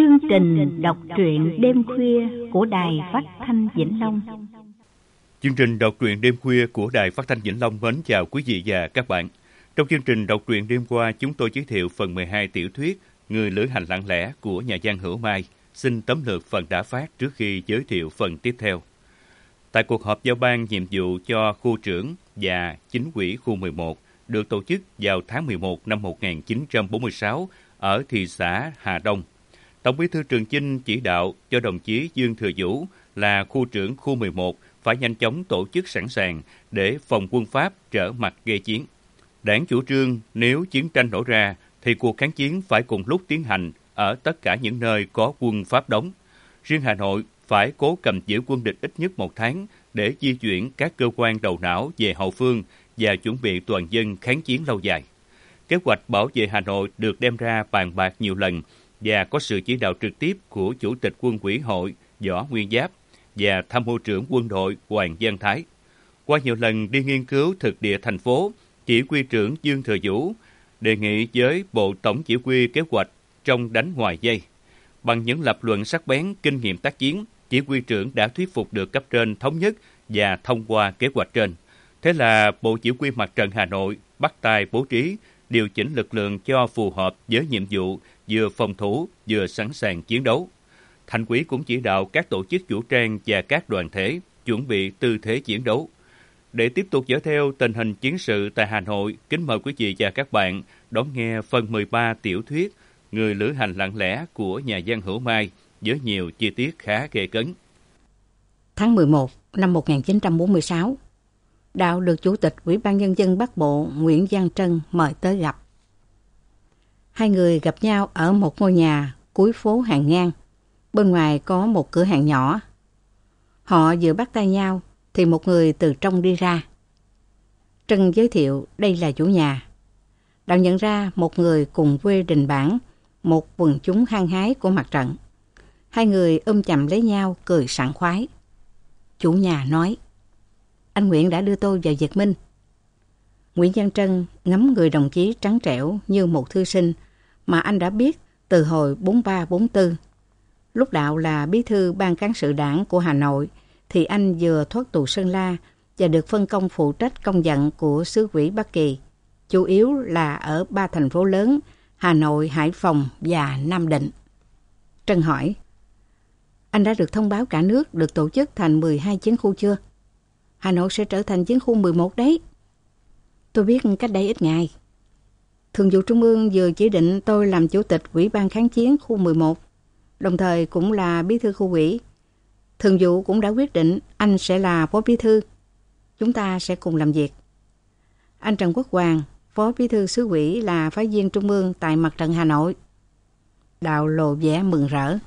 chương trình đọc truyện đêm khuya của Đài Phát thanh Vĩnh Long. Chương trình đọc truyện đêm khuya của Đài Phát thanh Vĩnh Long mến chào quý vị và các bạn. Trong chương trình đọc truyện đêm qua, chúng tôi giới thiệu phần 12 tiểu thuyết Người lữ hành lặng lẽ của nhà văn Hữu Mai. Xin tóm lược phần đã phát trước khi giới thiệu phần tiếp theo. Tại cuộc họp giao ban nhiệm vụ cho khu trưởng và chính ủy khu 11 được tổ chức vào tháng 11 năm 1946 ở thị xã Hà Đông, Tổng Bí thư Trường Chinh chỉ đạo cho đồng chí Dương Thừa Vũ là khu trưởng khu 11 phải nhanh chóng tổ chức sẵn sàng để phòng quân Pháp trở mặt gây chiến. Đảng chủ trương nếu chiến tranh nổ ra thì cuộc kháng chiến phải cùng lúc tiến hành ở tất cả những nơi có quân Pháp đóng. Riêng Hà Nội phải cố cầm giữ quân địch ít nhất 1 tháng để di chuyển các cơ quan đầu não về hậu phương và chuẩn bị toàn dân kháng chiến lâu dài. Kế hoạch bảo vệ Hà Nội được đem ra bàn bạc nhiều lần và có sự chỉ đạo trực tiếp của Chủ tịch Quân ủy hội Võ Nguyên Giáp và Tham mưu trưởng quân đội Hoàng Văn Thái. Qua nhiều lần đi nghiên cứu thực địa thành phố, chỉ huy trưởng Dương Thừa Vũ đề nghị với Bộ Tổng chỉ huy kế hoạch trong đánh ngoài dây. Bằng những lập luận sắc bén, kinh nghiệm tác chiến, chỉ huy trưởng đã thuyết phục được cấp trên thống nhất và thông qua kế hoạch trên. Thế là Bộ Chỉ huy Mặt trận Hà Nội bắt tay bố trí, điều chỉnh lực lượng cho phù hợp với nhiệm vụ vừa phòng thủ vừa sẵn sàng chiến đấu. Thành ủy cũng chỉ đạo các tổ chức vũ trang và các đoàn thể chuẩn bị tư thế chiến đấu. Để tiếp tục dõi theo tình hình chiến sự tại Hà Nội, kính mời quý vị và các bạn đón nghe phần 13 tiểu thuyết Người lữ hành lặng lẽ của nhà văn Hữu Mai với nhiều chi tiết khá gay cấn. Tháng 11 năm 1946, Đạo được Chủ tịch Ủy ban Nhân dân Bắc Bộ Nguyễn Văn Trân mời tới gặp. Hai người gặp nhau ở một ngôi nhà cuối phố Hàng Ngang. Bên ngoài có một cửa hàng nhỏ. Họ vừa bắt tay nhau thì một người từ trong đi ra. Trân giới thiệu đây là chủ nhà. Đạo nhận ra một người cùng quê Đình Bản, một quần chúng hăng hái của mặt trận. Hai người ôm chầm lấy nhau cười sảng khoái. Chủ nhà nói: "Anh Nguyễn đã đưa tôi vào Việt Minh." Nguyễn Văn Trân ngắm người đồng chí trắng trẻo như một thư sinh mà anh đã biết từ hồi 43-44. Lúc Đạo là bí thư ban cán sự đảng của Hà Nội thì anh vừa thoát tù Sơn La và được phân công phụ trách công vận của xứ ủy Bắc Kỳ, chủ yếu là ở 3 thành phố lớn Hà Nội, Hải Phòng và Nam Định. Trân hỏi: "Anh đã được thông báo cả nước được tổ chức thành 12 chiến khu chưa? Hà Nội sẽ trở thành chiến khu 11 đấy." "Tôi biết cách đây ít ngày. Thường vụ Trung ương vừa chỉ định tôi làm chủ tịch Ủy ban kháng chiến khu 11, đồng thời cũng là bí thư khu ủy. Thường vụ cũng đã quyết định anh sẽ là phó bí thư. Chúng ta sẽ cùng làm việc. Anh Trần Quốc Hoàng, phó bí thư xứ ủy là phái viên Trung ương tại Mặt trận Hà Nội." Đạo lộ vẻ mừng rỡ.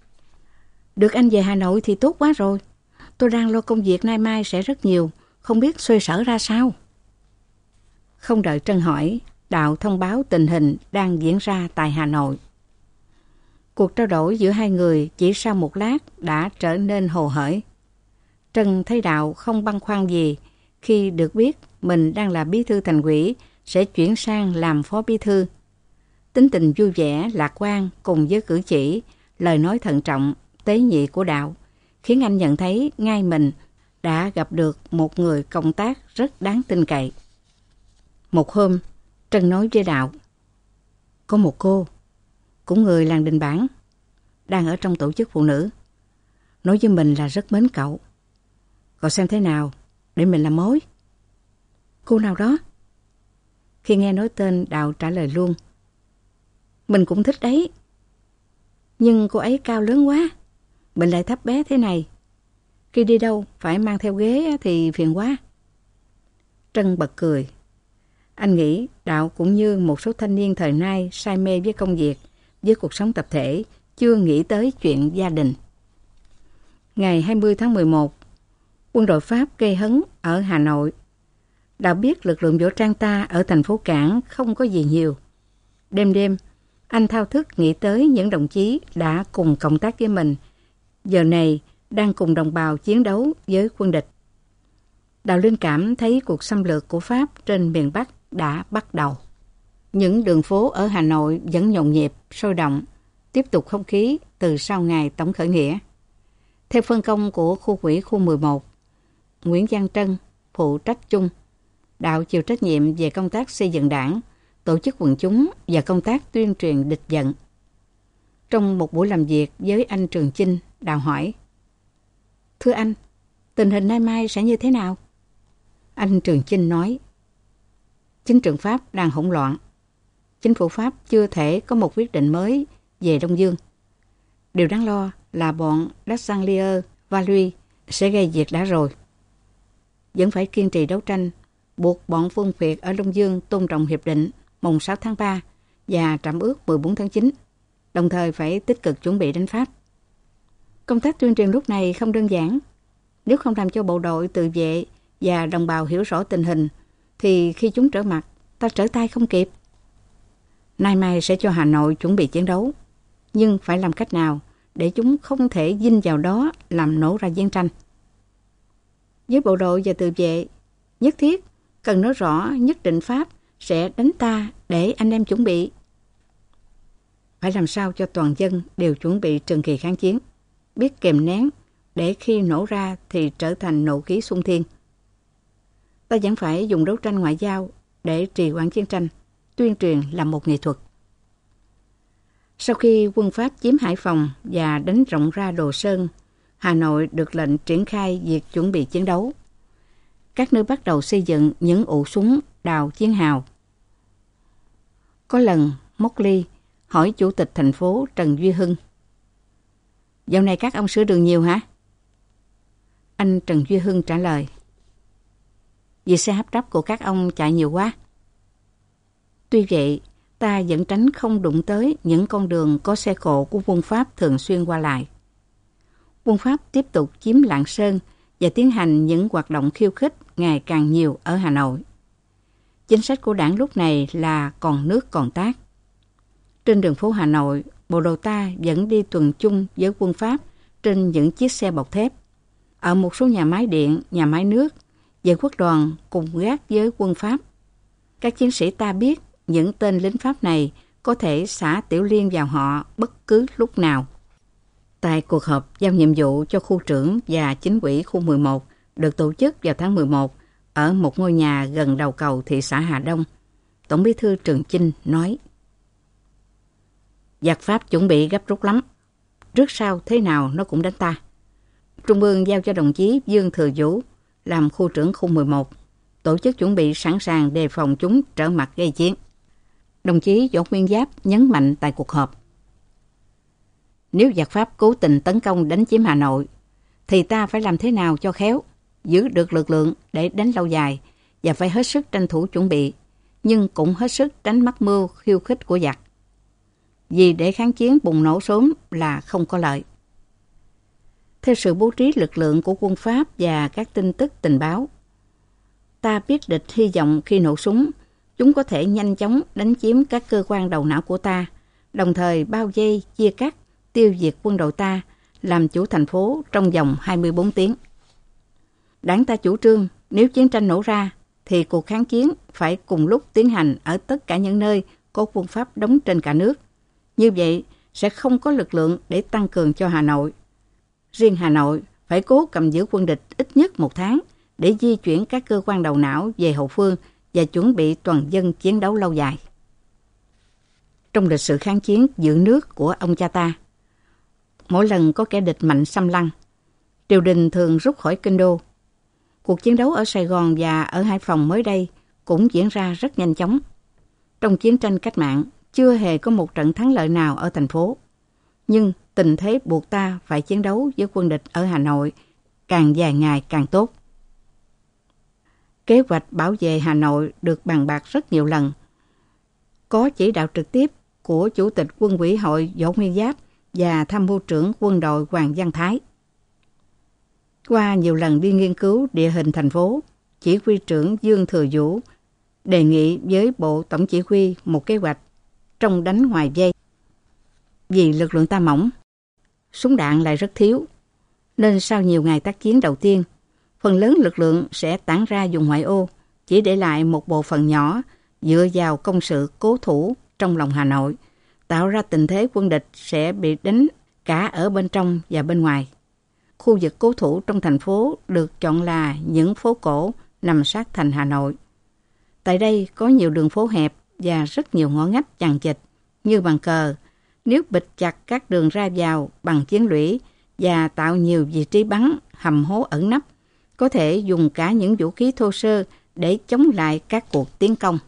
"Được anh về Hà Nội thì tốt quá rồi. Tôi đang lo công việc nay mai sẽ rất nhiều, không biết xoay sở ra sao." Không đợi Trân hỏi, Đạo thông báo tình hình đang diễn ra tại Hà Nội. Cuộc trao đổi giữa hai người chỉ sau một lát đã trở nên hồ hởi. Trân thấy Đạo không băn khoăn gì khi được biết mình đang là bí thư thành ủy sẽ chuyển sang làm phó bí thư. Tính tình vui vẻ, lạc quan cùng với cử chỉ, lời nói thận trọng, tế nhị của Đạo khiến anh nhận thấy ngay mình đã gặp được một người công tác rất đáng tin cậy. Một hôm, Trân nói với Đạo: "Có một cô, cũng người làng Đình Bản, đang ở trong tổ chức phụ nữ. Nói với mình là rất mến cậu. Cậu xem thế nào để mình làm mối." "Cô nào đó?" Khi nghe nói tên, Đạo trả lời luôn: "Mình cũng thích đấy. Nhưng cô ấy cao lớn quá, mình lại thấp bé thế này. Khi đi đâu phải mang theo ghế thì phiền quá." Trân bật cười. Anh nghĩ Đạo cũng như một số thanh niên thời nay say mê với công việc, với cuộc sống tập thể, chưa nghĩ tới chuyện gia đình. Ngày 20 tháng 11, quân đội Pháp gây hấn ở Hà Nội. Đạo biết lực lượng vũ trang ta ở thành phố Cảng không có gì nhiều. Đêm đêm, anh thao thức nghĩ tới những đồng chí đã cùng cộng tác với mình, giờ này đang cùng đồng bào chiến đấu với quân địch. Đạo linh cảm thấy cuộc xâm lược của Pháp trên miền Bắc đã bắt đầu. Những đường phố ở Hà Nội vẫn nhộn nhịp, sôi động. tiếp tục không khí từ sau ngày tổng khởi nghĩa. Theo phân công của khu ủy khu 11, Nguyễn Văn Trân phụ trách chung, Đạo chịu trách nhiệm về công tác xây dựng đảng, tổ chức quần chúng và công tác tuyên truyền địch giận. Trong một buổi làm việc với anh Trường Chinh, Đạo hỏi: "Thưa anh, tình hình nay mai sẽ như thế nào?" Anh Trường Chinh nói: "Chính trường Pháp đang hỗn loạn. Chính phủ Pháp chưa thể có một quyết định mới về Đông Dương. Điều đáng lo là bọn Dassangelier, Valui sẽ gây việc đã rồi. Vẫn phải kiên trì đấu tranh, buộc bọn Phương Việt ở Đông Dương tôn trọng hiệp định mùng 6 tháng 3 và trạm ước 14 tháng 9, đồng thời phải tích cực chuẩn bị đánh Pháp. Công tác tuyên truyền lúc này không đơn giản. Nếu không làm cho bộ đội tự vệ và đồng bào hiểu rõ tình hình, thì khi chúng trở mặt, ta trở tay không kịp. Nay mai sẽ cho Hà Nội chuẩn bị chiến đấu, nhưng phải làm cách nào để chúng không thể dinh vào đó làm nổ ra chiến tranh. Với bộ đội và tự vệ, nhất thiết cần nói rõ nhất định Pháp sẽ đánh ta để anh em chuẩn bị. Phải làm sao cho toàn dân đều chuẩn bị trường kỳ kháng chiến, biết kềm nén để khi nổ ra thì trở thành nộ khí xung thiên. Ta vẫn phải dùng đấu tranh ngoại giao để trì hoãn chiến tranh, tuyên truyền là một nghệ thuật." Sau khi quân Pháp chiếm Hải Phòng và đánh rộng ra Đồ Sơn, Hà Nội được lệnh triển khai việc chuẩn bị chiến đấu. Các nơi bắt đầu xây dựng những ụ súng đào chiến hào. Có lần Móc Ly hỏi Chủ tịch thành phố Trần Duy Hưng: "Dạo này các ông sửa đường nhiều hả?" Anh Trần Duy Hưng trả lời: "Vì xe hấp rắp của các ông chạy nhiều quá." Tuy vậy, ta vẫn tránh không đụng tới những con đường có xe cộ của quân Pháp thường xuyên qua lại. Quân Pháp tiếp tục chiếm Lạng Sơn và tiến hành những hoạt động khiêu khích ngày càng nhiều ở Hà Nội. Chính sách của đảng lúc này là còn nước còn tát. Trên đường phố Hà Nội, bộ đội ta vẫn đi tuần chung với quân Pháp trên những chiếc xe bọc thép. Ở một số nhà máy điện, nhà máy nước, vệ quốc đoàn cùng gác với quân Pháp. Các chiến sĩ ta biết những tên lính Pháp này có thể xả tiểu liên vào họ bất cứ lúc nào. Tại cuộc họp giao nhiệm vụ cho khu trưởng và chính ủy khu 11 được tổ chức vào tháng 11 ở một ngôi nhà gần đầu cầu thị xã Hà Đông, Tổng bí thư Trường Chinh nói: "Giặc Pháp chuẩn bị gấp rút lắm. Trước sau thế nào nó cũng đánh ta. Trung ương giao cho đồng chí Dương Thừa Vũ làm khu trưởng khu 11, tổ chức chuẩn bị sẵn sàng đề phòng chúng trở mặt gây chiến." Đồng chí Võ Nguyên Giáp nhấn mạnh tại cuộc họp: "Nếu giặc Pháp cố tình tấn công đánh chiếm Hà Nội, thì ta phải làm thế nào cho khéo, giữ được lực lượng để đánh lâu dài và phải hết sức tranh thủ chuẩn bị, nhưng cũng hết sức tránh mắc mưu khiêu khích của giặc. Vì để kháng chiến bùng nổ sớm là không có lợi." Theo sự bố trí lực lượng của quân Pháp và các tin tức tình báo, ta biết địch hy vọng khi nổ súng, chúng có thể nhanh chóng đánh chiếm các cơ quan đầu não của ta, đồng thời bao vây, chia cắt, tiêu diệt quân đội ta, làm chủ thành phố trong vòng 24 tiếng. Đảng ta chủ trương nếu chiến tranh nổ ra, thì cuộc kháng chiến phải cùng lúc tiến hành ở tất cả những nơi có quân Pháp đóng trên cả nước. Như vậy sẽ không có lực lượng để tăng cường cho Hà Nội. Riêng Hà Nội phải cố cầm giữ quân địch ít nhất 1 tháng để di chuyển các cơ quan đầu não về hậu phương và chuẩn bị toàn dân chiến đấu lâu dài. Trong lịch sử kháng chiến giữ nước của ông cha ta, mỗi lần có kẻ địch mạnh xâm lăng, triều đình thường rút khỏi kinh đô. Cuộc chiến đấu ở Sài Gòn và ở Hải Phòng mới đây cũng diễn ra rất nhanh chóng. Trong chiến tranh cách mạng, chưa hề có một trận thắng lợi nào ở thành phố. Nhưng tình thế buộc ta phải chiến đấu với quân địch ở Hà Nội, càng dài ngày càng tốt. Kế hoạch bảo vệ Hà Nội được bàn bạc rất nhiều lần. Có chỉ đạo trực tiếp của Chủ tịch Quân ủy hội Võ Nguyên Giáp và Tham mưu trưởng quân đội Hoàng Văn Thái. Qua nhiều lần đi nghiên cứu địa hình thành phố, chỉ huy trưởng Dương Thừa Vũ đề nghị với Bộ Tổng chỉ huy một kế hoạch trong đánh ngoài vây. Vì lực lượng ta mỏng, súng đạn lại rất thiếu, nên sau nhiều ngày tác chiến đầu tiên, phần lớn lực lượng sẽ tản ra vùng ngoại ô, chỉ để lại một bộ phận nhỏ dựa vào công sự cố thủ trong lòng Hà Nội, tạo ra tình thế quân địch sẽ bị đánh cả ở bên trong và bên ngoài. Khu vực cố thủ trong thành phố được chọn là những phố cổ nằm sát thành Hà Nội. Tại đây có nhiều đường phố hẹp và rất nhiều ngõ ngách chằng chịt như bàn cờ. Nếu bịt chặt các đường ra vào bằng chiến lũy và tạo nhiều vị trí bắn, hầm hố ẩn nấp, có thể dùng cả những vũ khí thô sơ để chống lại các cuộc tiến công.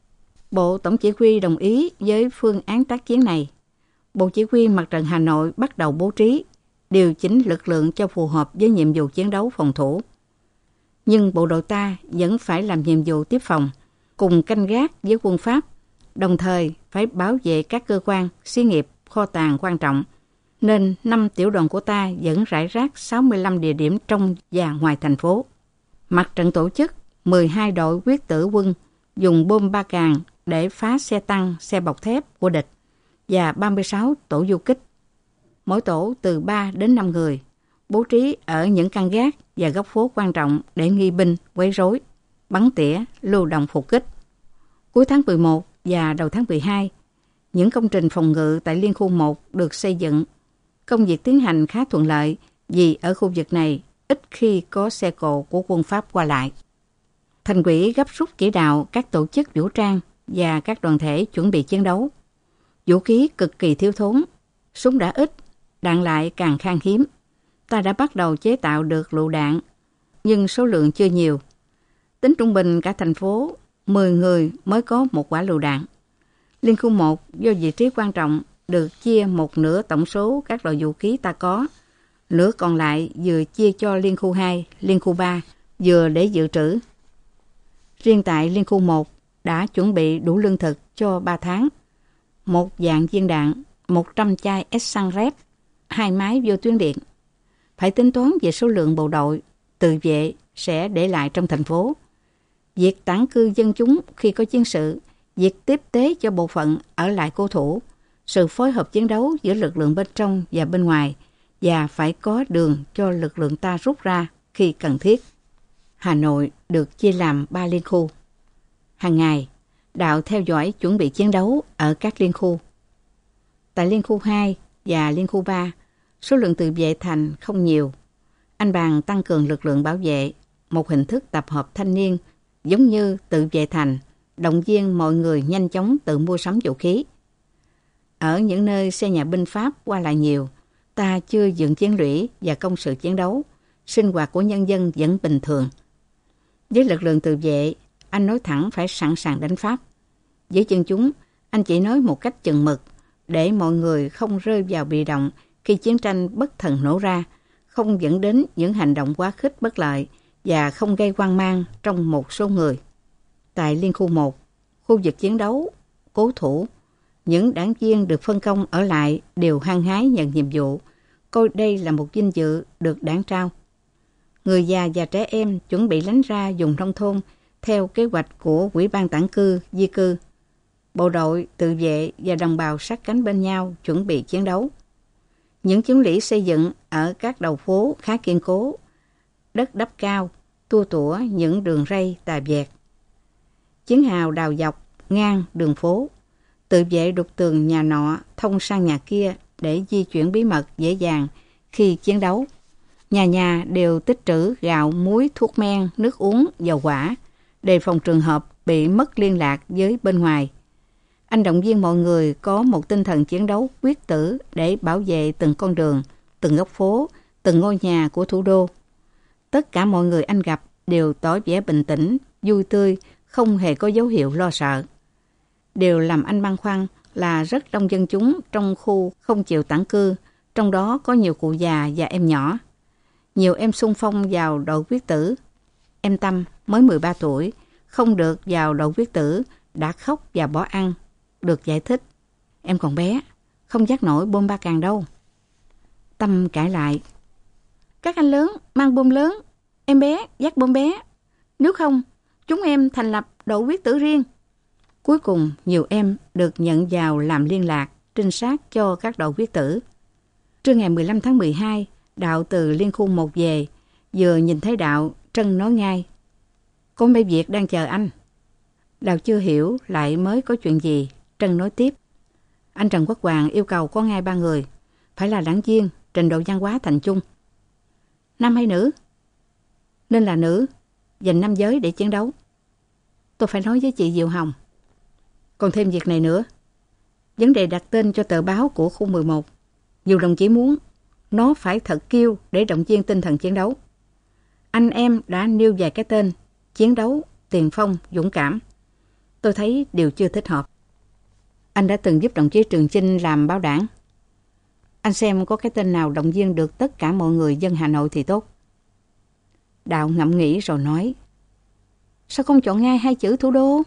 Bộ Tổng chỉ huy đồng ý với phương án tác chiến này. Bộ Chỉ huy Mặt trận Hà Nội bắt đầu bố trí, điều chỉnh lực lượng cho phù hợp với nhiệm vụ chiến đấu phòng thủ. Nhưng bộ đội ta vẫn phải làm nhiệm vụ tiếp phòng, cùng canh gác với quân Pháp, đồng thời phải bảo vệ các cơ quan, xí nghiệp, kho tàng quan trọng. Nên 5 tiểu đoàn của ta vẫn rải rác 65 địa điểm trong và ngoài thành phố. Mặt trận tổ chức 12 đội quyết tử quân dùng bom ba càng để phá xe tăng, xe bọc thép của địch và 36 tổ du kích. Mỗi tổ từ 3 đến 5 người, bố trí ở những căn gác và góc phố quan trọng để nghi binh, quấy rối, bắn tỉa, lưu động phục kích. Cuối tháng 11 và đầu tháng 12, những công trình phòng ngự tại Liên khu 1 được xây dựng. Công việc tiến hành khá thuận lợi vì ở khu vực này ít khi có xe cộ của quân Pháp qua lại. Thành ủy gấp rút chỉ đạo các tổ chức vũ trang và các đoàn thể chuẩn bị chiến đấu. Vũ khí cực kỳ thiếu thốn, súng đã ít, đạn lại càng khan hiếm. Ta đã bắt đầu chế tạo được lựu đạn, nhưng số lượng chưa nhiều. Tính trung bình cả thành phố, 10 người mới có một quả lựu đạn. Liên khu 1 do vị trí quan trọng được chia một nửa tổng số các loại vũ khí ta có. Nửa còn lại vừa chia cho Liên khu 2, Liên khu 3, vừa để dự trữ. Riêng tại Liên khu 1 đã chuẩn bị đủ lương thực cho 3 tháng. 1 vạn viên đạn, 100 chai xăng rép, 2 máy vô tuyến điện. Phải tính toán về số lượng bộ đội, tự vệ sẽ để lại trong thành phố. Việc tản cư dân chúng khi có chiến sự, việc tiếp tế cho bộ phận ở lại cố thủ, sự phối hợp chiến đấu giữa lực lượng bên trong và bên ngoài, và phải có đường cho lực lượng ta rút ra khi cần thiết. Hà Nội được chia làm 3 liên khu. Hàng ngày, Đạo theo dõi chuẩn bị chiến đấu ở các liên khu. Tại Liên khu 2 và Liên khu 3, số lượng tự vệ thành không nhiều. Anh bàn tăng cường lực lượng bảo vệ, một hình thức tập hợp thanh niên giống như tự vệ thành, động viên mọi người nhanh chóng tự mua sắm vũ khí. Ở những nơi xe nhà binh Pháp qua lại nhiều, ta chưa dựng chiến lũy và công sự chiến đấu, sinh hoạt của nhân dân vẫn bình thường. Với lực lượng tự vệ, anh nói thẳng phải sẵn sàng đánh Pháp. Với dân chúng, anh chỉ nói một cách chừng mực, để mọi người không rơi vào bị động khi chiến tranh bất thần nổ ra, không dẫn đến những hành động quá khích bất lợi và không gây hoang mang trong một số người. Tại Liên khu 1, khu vực chiến đấu, cố thủ, những đảng viên được phân công ở lại đều hăng hái nhận nhiệm vụ, coi đây là một vinh dự được đảng trao. Người già và trẻ em chuẩn bị lánh ra vùng nông thôn theo kế hoạch của Ủy ban tản cư, di cư. Bộ đội, tự vệ và đồng bào sát cánh bên nhau chuẩn bị chiến đấu. Những chiến lũy xây dựng ở các đầu phố khá kiên cố, đất đắp cao, tua tủa những đường ray tà vẹt. Chiến hào đào dọc, ngang đường phố, tự vệ đục tường nhà nọ thông sang nhà kia để di chuyển bí mật dễ dàng khi chiến đấu. Nhà nhà đều tích trữ gạo, muối, thuốc men, nước uống, dầu hỏa, đề phòng trường hợp bị mất liên lạc với bên ngoài. Anh động viên mọi người có một tinh thần chiến đấu quyết tử để bảo vệ từng con đường, từng góc phố, từng ngôi nhà của thủ đô. Tất cả mọi người anh gặp đều tỏ vẻ bình tĩnh, vui tươi, không hề có dấu hiệu lo sợ. Điều làm anh băn khoăn là rất đông dân chúng trong khu không chịu tản cư, trong đó có nhiều cụ già và em nhỏ. Nhiều em xung phong vào đội quyết tử. Em Tâm mới 13 tuổi, không được vào đội quyết tử, đã khóc và bỏ ăn. Được giải thích, em còn bé, không dắt nổi bom ba càng đâu. Tâm cãi lại, các anh lớn mang bom lớn, em bé dắt bom bé. Nếu không, chúng em thành lập đội quyết tử riêng. Cuối cùng, nhiều em được nhận vào làm liên lạc, trinh sát cho các đội quyết tử. Trưa ngày 15 tháng 12, Đạo từ Liên khu 1 về, vừa nhìn thấy Đạo, Trân nói ngay, có mấy việc đang chờ anh. Đạo chưa hiểu lại mới có chuyện gì, Trân nói tiếp. Anh Trần Quốc Hoàng yêu cầu có ngay 3 người, phải là đảng viên, trình độ văn hóa thành chung. Nam hay nữ? Nên là nữ, dành nam giới để chiến đấu. Tôi phải nói với chị Diệu Hồng. Còn thêm việc này nữa. Vấn đề đặt tên cho tờ báo của khu 11. Dù đồng chí muốn, nó phải thật kiêu để động viên tinh thần chiến đấu. Anh em đã nêu vài cái tên: chiến đấu, tiền phong, dũng cảm. Tôi thấy đều chưa thích hợp. Anh đã từng giúp đồng chí Trường Chinh làm báo đảng. Anh xem có cái tên nào động viên được tất cả mọi người dân Hà Nội thì tốt. Đạo ngẫm nghĩ rồi nói: sao không chọn ngay 2 chữ thủ đô?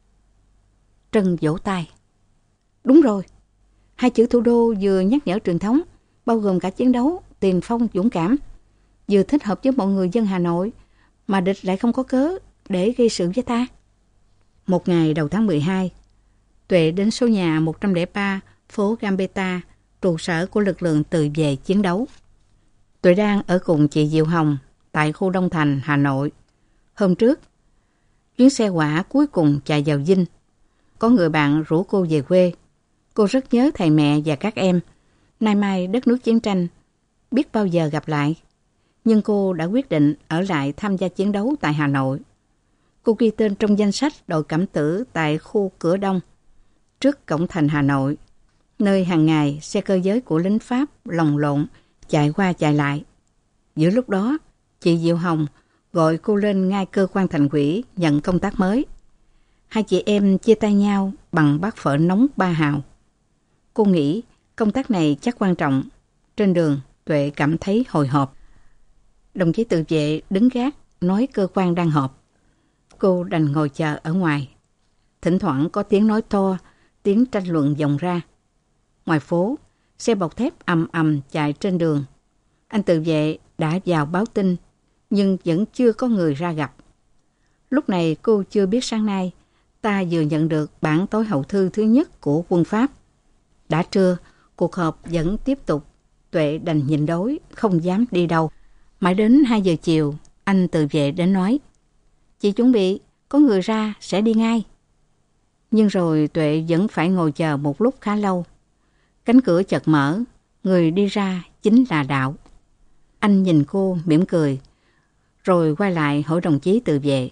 Trân vỗ tay. Đúng rồi, 2 chữ thủ đô vừa nhắc nhở truyền thống, bao gồm cả chiến đấu, tiền phong, dũng cảm, vừa thích hợp với mọi người dân Hà Nội, mà địch lại không có cớ để gây sự với ta. Một ngày đầu tháng 12, Tuệ đến số nhà 103 phố Gambetta, trụ sở của lực lượng tự vệ chiến đấu. Tuệ đang ở cùng chị Diệu Hồng tại khu Đông Thành, Hà Nội. Hôm trước, chuyến xe hỏa cuối cùng chạy vào Vinh. Có người bạn rủ cô về quê. Cô rất nhớ thầy mẹ và các em. Nay mai đất nước chiến tranh, biết bao giờ gặp lại. Nhưng cô đã quyết định ở lại tham gia chiến đấu tại Hà Nội. Cô ghi tên trong danh sách đội cảm tử tại khu Cửa Đông, trước cổng thành Hà Nội, nơi hàng ngày xe cơ giới của lính Pháp lồng lộn chạy qua chạy lại. Giữa lúc đó, chị Diệu Hồng gọi cô lên ngay cơ quan thành ủy nhận công tác mới. Hai chị em chia tay nhau bằng bát phở nóng 3 hào. Cô nghĩ công tác này chắc quan trọng. Trên đường, Tuệ cảm thấy hồi hộp. Đồng chí tự vệ đứng gác nói cơ quan đang họp. Cô đành ngồi chờ ở ngoài. Thỉnh thoảng có tiếng nói to, tiếng tranh luận vọng ra. Ngoài phố, xe bọc thép ầm ầm chạy trên đường. Anh tự vệ đã vào báo tin, nhưng vẫn chưa có người ra gặp. Lúc này cô chưa biết sáng nay, ta vừa nhận được bản tối hậu thư thứ nhất của quân Pháp. Đã trưa, cuộc họp vẫn tiếp tục. Tuệ đành nhịn đói, không dám đi đâu. Mãi đến 2 giờ chiều, anh tự vệ đến nói: chị chuẩn bị, có người ra sẽ đi ngay. Nhưng rồi Tuệ vẫn phải ngồi chờ một lúc khá lâu. Cánh cửa chợt mở, người đi ra chính là Đạo. Anh nhìn cô mỉm cười, rồi quay lại hỏi đồng chí tự vệ: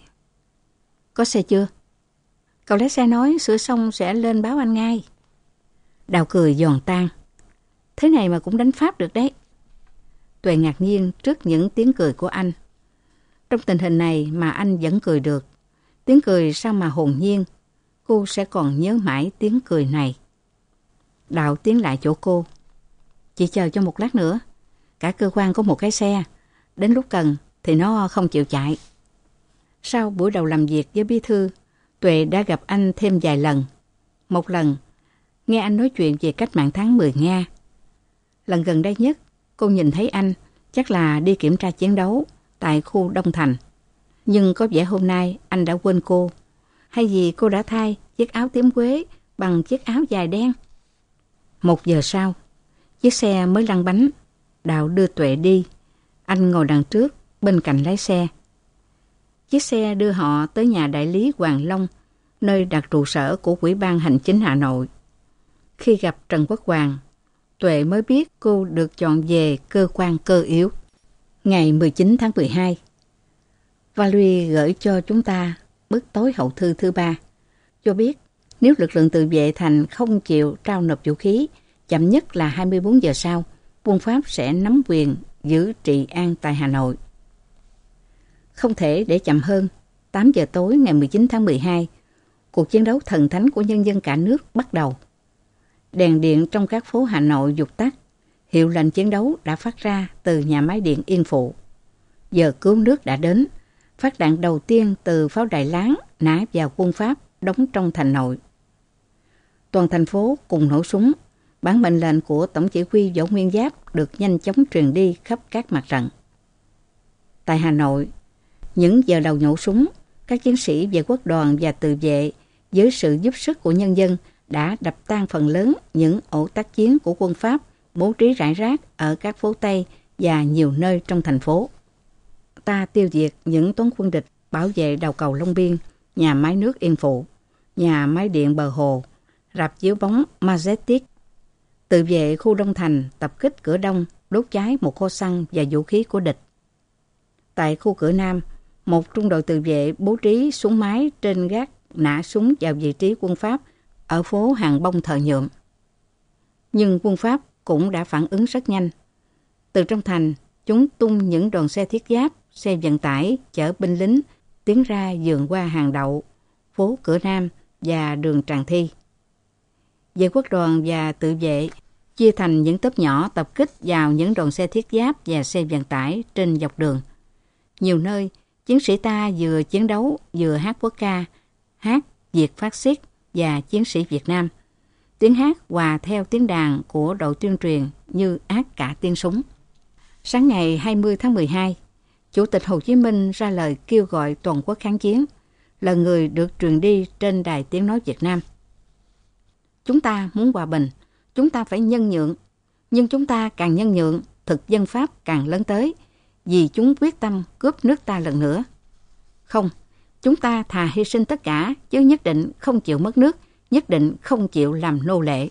có xe chưa? Cậu lái xe nói sửa xong sẽ lên báo anh ngay. Đạo cười giòn tan: thế này mà cũng đánh Pháp được đấy. Tuệ ngạc nhiên trước những tiếng cười của anh. Trong tình hình này mà anh vẫn cười được. Tiếng cười sao mà hồn nhiên. Cô sẽ còn nhớ mãi tiếng cười này. Đạo tiến lại chỗ cô: chị chờ cho một lát nữa. Cả cơ quan có một cái xe. Đến lúc cần thì nó không chịu chạy. Sau buổi đầu làm việc với bí thư, Tuệ đã gặp anh thêm vài lần. Một lần, nghe anh nói chuyện về cách mạng tháng 10 Nga. Lần gần đây nhất, cô nhìn thấy anh chắc là đi kiểm tra chiến đấu tại khu Đông Thành. Nhưng có vẻ hôm nay anh đã quên cô. Hay vì cô đã thay chiếc áo tím quế bằng chiếc áo dài đen? 1 giờ sau, chiếc xe mới lăn bánh. Đạo đưa Tuệ đi. Anh ngồi đằng trước, bên cạnh lái xe. Chiếc xe đưa họ tới nhà đại lý Hoàng Long, nơi đặt trụ sở của Ủy ban Hành chính Hà Nội. Khi gặp Trần Quốc Hoàng, Tuệ mới biết cô được chọn về cơ quan cơ yếu. Ngày 19 tháng 12, Valerie gửi cho chúng ta bức tối hậu thư thứ 3, cho biết nếu lực lượng tự vệ thành không chịu trao nộp vũ khí, chậm nhất là 24 giờ sau, quân Pháp sẽ nắm quyền giữ trị an tại Hà Nội. Không thể để chậm hơn. 8 giờ tối ngày 19 tháng 12, cuộc chiến đấu thần thánh của nhân dân cả nước bắt đầu. Đèn điện trong các phố Hà Nội vụt tắt. Hiệu lệnh chiến đấu đã phát ra từ nhà máy điện Yên Phụ. Giờ cứu nước đã đến. Phát đạn đầu tiên từ pháo Đài Láng nã vào quân Pháp đóng trong thành nội. Toàn thành phố cùng nổ súng. Bản mệnh lệnh của Tổng chỉ huy Võ Nguyên Giáp được nhanh chóng truyền đi khắp các mặt trận. Tại Hà Nội, những giờ đầu nổ súng, các chiến sĩ vệ quốc đoàn và tự vệ với sự giúp sức của nhân dân đã đập tan phần lớn những ổ tác chiến của quân Pháp bố trí rải rác ở các phố Tây và nhiều nơi trong thành phố. Ta tiêu diệt những toán quân địch bảo vệ đầu cầu Long Biên, nhà máy nước Yên Phụ, nhà máy điện Bờ Hồ, rạp chiếu bóng Majestic. Tự vệ khu Đông Thành tập kích cửa Đông, đốt cháy một kho xăng và vũ khí của địch. Tại khu cửa Nam, một trung đội tự vệ bố trí súng máy trên gác nã súng vào vị trí quân Pháp ở phố Hàng Bông Thờ Nhuộm. Nhưng quân Pháp cũng đã phản ứng rất nhanh. Từ trong thành, chúng tung những đoàn xe thiết giáp, xe vận tải chở binh lính tiến ra vườn qua Hàng Đậu, phố Cửa Nam và đường Tràng Thi. Vệ quốc đoàn và tự vệ chia thành những tốp nhỏ tập kích vào những đoàn xe thiết giáp và xe vận tải trên dọc đường. Nhiều nơi, chiến sĩ ta vừa chiến đấu vừa hát quốc ca, hát Việt Phát xít và chiến sĩ Việt Nam. Tiếng hát hòa theo tiếng đàn của đội tuyên truyền như át cả tiếng súng. Sáng ngày 20 tháng 12, Chủ tịch Hồ Chí Minh ra lời kêu gọi toàn quốc kháng chiến, lời người được truyền đi trên đài Tiếng nói Việt Nam. Chúng ta muốn hòa bình, chúng ta phải nhân nhượng, nhưng chúng ta càng nhân nhượng, thực dân Pháp càng lớn tới, vì chúng quyết tâm cướp nước ta lần nữa. Không, chúng ta thà hy sinh tất cả, chứ nhất định không chịu mất nước, nhất định không chịu làm nô lệ.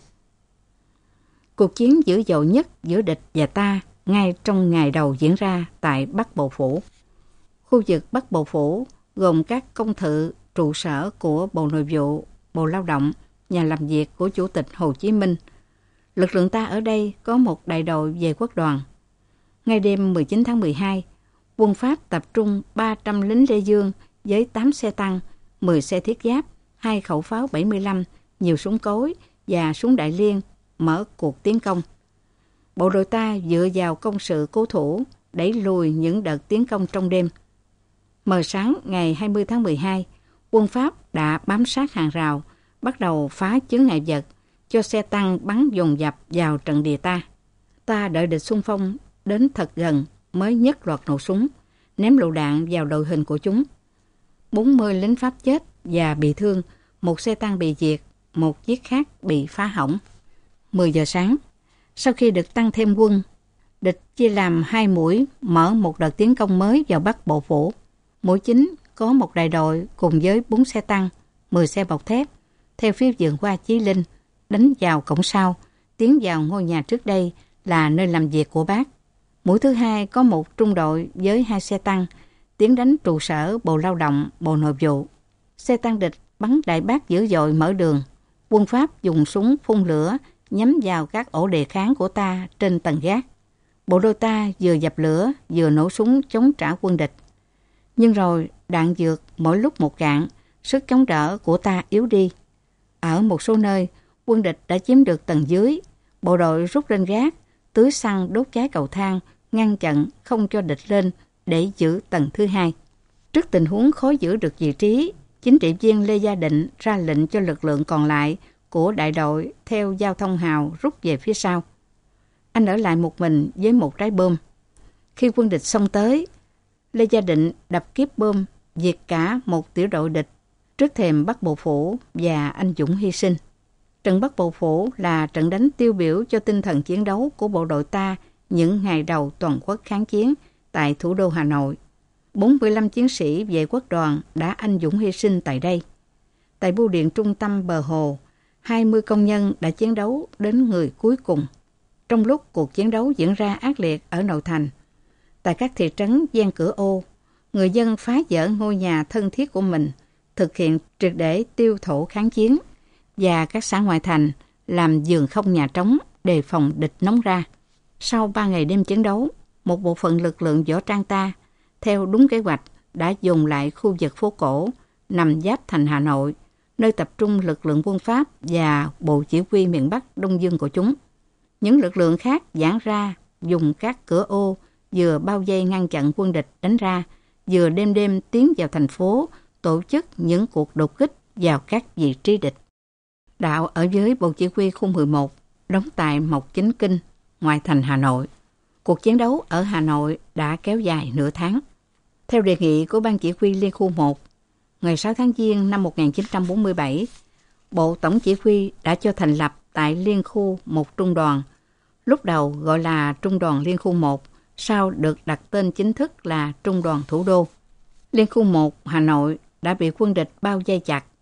Cuộc chiến dữ dội nhất giữa địch và ta ngay trong ngày đầu diễn ra tại Bắc Bộ Phủ. Khu vực Bắc Bộ Phủ gồm các công thự, trụ sở của Bộ Nội vụ, Bộ Lao động, nhà làm việc của Chủ tịch Hồ Chí Minh. Lực lượng ta ở đây có một đại đội về quốc đoàn. Ngay đêm 19 tháng 12, quân Pháp tập trung 300 lính Lê Dương với 8 xe tăng, 10 xe thiết giáp, 2 khẩu pháo 75, nhiều súng cối và súng đại liên mở cuộc tiến công. Bộ đội ta dựa vào công sự cố thủ đẩy lùi những đợt tiến công trong đêm. Mờ sáng ngày 20 tháng 12, quân Pháp đã bám sát hàng rào, bắt đầu phá chướng ngại vật, cho xe tăng bắn dồn dập vào trận địa ta. Ta đợi địch xung phong đến thật gần mới nhấc loạt nổ súng, ném lựu đạn vào đội hình của chúng. 40 lính Pháp chết và bị thương, một xe tăng bị diệt, một chiếc khác bị phá hỏng. 10 giờ sáng, sau khi được tăng thêm quân, địch chia làm 2 mũi mở một đợt tiến công mới vào Bắc Bộ Phủ. Mũi chính có một đại đội cùng với 4 xe tăng, 10 xe bọc thép, theo phía vườn hoa Chí Linh, đánh vào cổng sau, tiến vào ngôi nhà trước đây là nơi làm việc của Bác. Mũi thứ hai có một trung đội với 2 xe tăng, tiến đánh trụ sở Bộ Lao động, Bộ Nội vụ. Xe tăng địch bắn đại bác dữ dội mở đường. Quân Pháp dùng súng phun lửa nhắm vào các ổ đề kháng của ta trên tầng gác. Bộ đội ta vừa dập lửa vừa nổ súng chống trả quân địch. Nhưng rồi đạn dược mỗi lúc một cạn, sức chống đỡ của ta yếu đi. Ở một số nơi, quân địch đã chiếm được tầng dưới. Bộ đội rút lên gác, tưới xăng đốt cháy cầu thang, ngăn chặn không cho địch lên để giữ tầng thứ hai. Trước tình huống khó giữ được vị trí, chính trị viên Lê Gia Định ra lệnh cho lực lượng còn lại của đại đội theo giao thông hào rút về phía sau. Anh ở lại một mình với một trái bom. Khi quân địch xông tới, Lê Gia Định đập kiếp bom diệt cả một tiểu đội địch trước thềm Bắc Bộ Phủ và anh dũng hy sinh. Trận Bắc Bộ Phủ là trận đánh tiêu biểu cho tinh thần chiến đấu của bộ đội ta những ngày đầu toàn quốc kháng chiến tại thủ đô Hà Nội. 45 chiến sĩ vệ quốc đoàn đã anh dũng hy sinh tại đây. Tại bưu điện trung tâm bờ hồ, 20 công nhân đã chiến đấu đến người cuối cùng. Trong lúc cuộc chiến đấu diễn ra ác liệt ở nội thành, tại các thị trấn ven cửa ô, người dân phá dỡ ngôi nhà thân thiết của mình, thực hiện triệt để tiêu thổ kháng chiến, và các xã ngoại thành làm giường không nhà trống đề phòng địch nóng ra. Sau 3 ngày đêm chiến đấu, một bộ phận lực lượng võ trang ta, theo đúng kế hoạch, đã dồn lại khu vực phố cổ nằm giáp thành Hà Nội, nơi tập trung lực lượng quân Pháp và bộ chỉ huy miền Bắc Đông Dương của chúng. Những lực lượng khác giãn ra, dùng các cửa ô vừa bao vây ngăn chặn quân địch đánh ra, vừa đêm đêm tiến vào thành phố, tổ chức những cuộc đột kích vào các vị trí địch. Đạo ở dưới bộ chỉ huy khu 11, đóng tại Mộc Chính Kinh, ngoại thành Hà Nội. Cuộc chiến đấu ở Hà Nội đã kéo dài nửa tháng. Theo đề nghị của Ban Chỉ huy Liên khu 1, ngày 6 tháng Giêng năm 1947, Bộ Tổng Chỉ huy đã cho thành lập tại Liên khu một trung đoàn, lúc đầu gọi là Trung đoàn Liên khu 1, sau được đặt tên chính thức là Trung đoàn Thủ đô. Liên khu 1 Hà Nội đã bị quân địch bao vây chặt.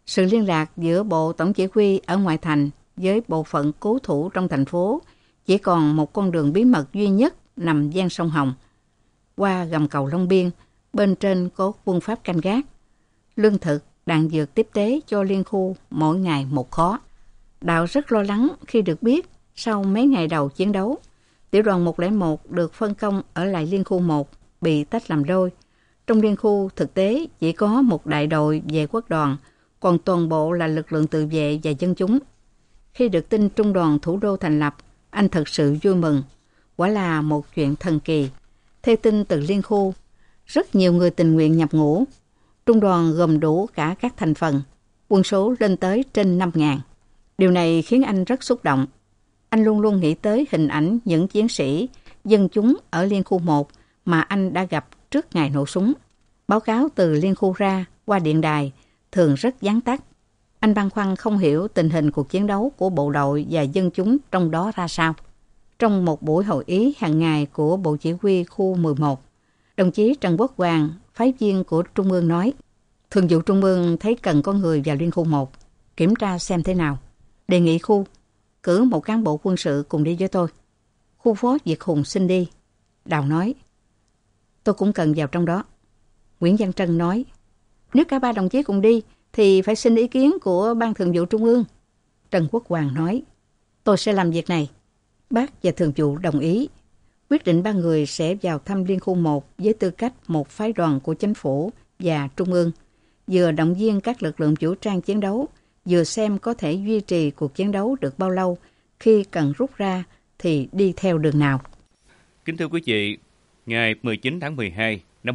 Sự liên lạc giữa Bộ Tổng chỉ huy ở ngoại thành với bộ phận cố thủ trong thành phố chỉ còn một con đường bí mật duy nhất nằm ven sông Hồng, qua gầm cầu Long Biên, bên trên có quân Pháp canh gác. Lương thực, đạn dược tiếp tế cho liên khu mỗi ngày một khó. Đạo rất lo lắng khi được biết sau mấy ngày đầu chiến đấu, tiểu đoàn 101 được phân công ở lại liên khu 1 bị tách làm đôi. Trong liên khu thực tế chỉ có một đại đội vệ quốc đoàn, còn toàn bộ là lực lượng tự vệ và dân chúng. Khi được tin trung đoàn thủ đô thành lập, anh thật sự vui mừng. Quả là một chuyện thần kỳ. Theo tin từ liên khu, rất nhiều người tình nguyện nhập ngũ. Trung đoàn gồm đủ cả các thành phần, quân số lên tới trên 5.000. Điều này khiến anh rất xúc động. Anh luôn luôn nghĩ tới hình ảnh những chiến sĩ, dân chúng ở liên khu 1 mà anh đã gặp trước ngày nổ súng. Báo cáo từ liên khu ra qua điện đài thường rất vắn tắt. Anh băn khoăn không hiểu tình hình cuộc chiến đấu của bộ đội và dân chúng trong đó ra sao. Trong một buổi hội ý hàng ngày của Bộ Chỉ huy khu 11, đồng chí Trần Quốc Hoàng, phái viên của Trung ương nói, Thường vụ Trung ương thấy cần có người vào liên khu 1, kiểm tra xem thế nào. Đề nghị khu, cử một cán bộ quân sự cùng đi với tôi. Khu phó Việt Hùng xin đi. Đào nói, tôi cũng cần vào trong đó. Nguyễn Văn Trân nói, nếu cả ba đồng chí cùng đi, thì phải xin ý kiến của Ban Thường vụ Trung ương. Trần Quốc Hoàng nói, tôi sẽ làm việc này. Bác và Thường vụ đồng ý. Quyết định ba người sẽ vào thăm liên khu 1 với tư cách một phái đoàn của chính phủ và Trung ương, vừa động viên các lực lượng vũ trang chiến đấu, vừa xem có thể duy trì cuộc chiến đấu được bao lâu, khi cần rút ra thì đi theo đường nào. Kính thưa quý vị, ngày 19 tháng 12 năm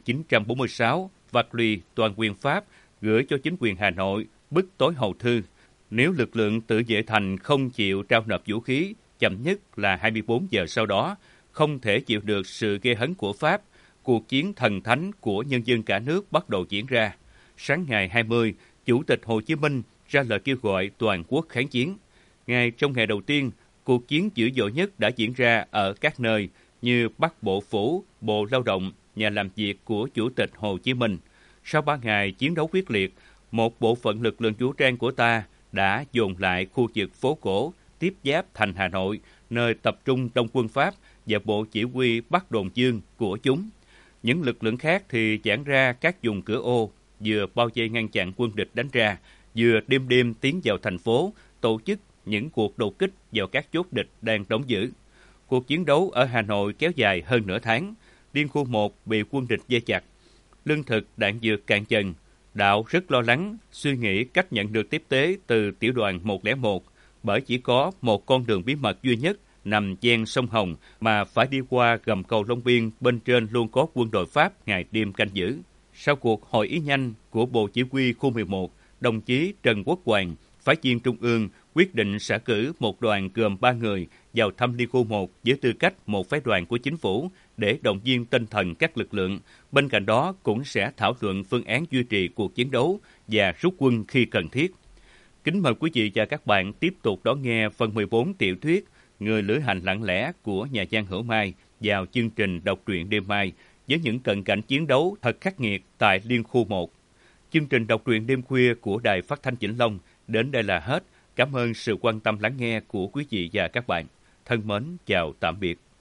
1946, Vaclav toàn quyền Pháp gửi cho chính quyền Hà Nội bức tối hậu thư. Nếu lực lượng tự vệ thành không chịu trao nộp vũ khí, chậm nhất là 24 giờ sau đó, không thể chịu được sự ghê hấn của Pháp, cuộc chiến thần thánh của nhân dân cả nước bắt đầu diễn ra. Sáng ngày 20, Chủ tịch Hồ Chí Minh ra lời kêu gọi toàn quốc kháng chiến. Ngay trong ngày đầu tiên, cuộc chiến dữ dội nhất đã diễn ra ở các nơi như Bắc Bộ Phủ, Bộ Lao động, nhà làm việc của Chủ tịch Hồ Chí Minh. Sau 3 ngày chiến đấu quyết liệt, một bộ phận lực lượng vũ trang của ta đã dồn lại khu vực phố cổ tiếp giáp thành Hà Nội, nơi tập trung đông quân Pháp và bộ chỉ huy Bắc Đồn Dương của chúng. Những lực lượng khác thì giãn ra các vùng cửa ô, vừa bao vây ngăn chặn quân địch đánh ra, vừa đêm đêm tiến vào thành phố, tổ chức những cuộc đột kích vào các chốt địch đang đóng giữ. Cuộc chiến đấu ở Hà Nội kéo dài hơn nửa tháng. Liên khu 1 bị quân địch vây chặt. Lương thực, đạn dược cạn dần. Đạo rất lo lắng, suy nghĩ cách nhận được tiếp tế từ tiểu đoàn 101, bởi chỉ có một con đường bí mật duy nhất nằm ven sông Hồng mà phải đi qua gầm cầu Long Biên, bên trên luôn có quân đội Pháp ngày đêm canh giữ. Sau cuộc hội ý nhanh của Bộ Chỉ huy khu 11, đồng chí Trần Quốc Hoàng, phái viên Trung ương, quyết định sẽ cử một đoàn gồm 3 người vào thăm liên khu 1 với tư cách một phái đoàn của chính phủ để động viên tinh thần các lực lượng. Bên cạnh đó cũng sẽ thảo luận phương án duy trì cuộc chiến đấu và rút quân khi cần thiết. Kính mời quý vị và các bạn tiếp tục đón nghe phần 14 tiểu thuyết Người lữ hành lặng lẽ của nhà văn Hữu Mai vào chương trình đọc truyện đêm mai với những cận cảnh chiến đấu thật khắc nghiệt tại liên khu 1. Chương trình đọc truyện đêm khuya của Đài Phát thanh Vĩnh Long đến đây là hết. Cảm ơn sự quan tâm lắng nghe của quý vị và các bạn. Thân mến, chào tạm biệt.